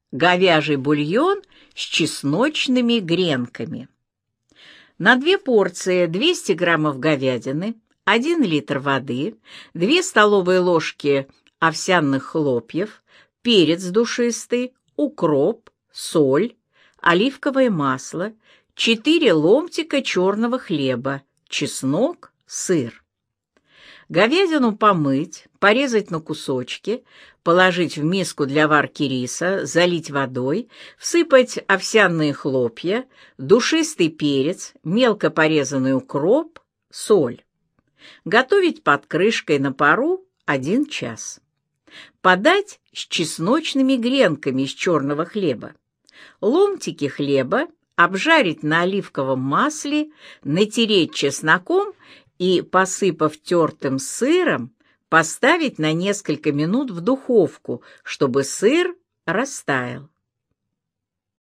Говяжий бульон с чесночными гренками. На 2 порции 200 граммов говядины, 1 литр воды, 2 столовые ложки овсяных хлопьев, перец душистый, укроп, соль, оливковое масло, 4 ломтика черного хлеба, чеснок, сыр. Говядину помыть, порезать на кусочки, положить в миску для варки риса, залить водой, всыпать овсяные хлопья, душистый перец, мелко порезанный укроп, соль. Готовить под крышкой на пару 1 час. Подать с чесночными гренками из черного хлеба. Ломтики хлеба обжарить на оливковом масле, натереть чесноком и, посыпав тертым сыром, поставить на несколько минут в духовку, чтобы сыр растаял.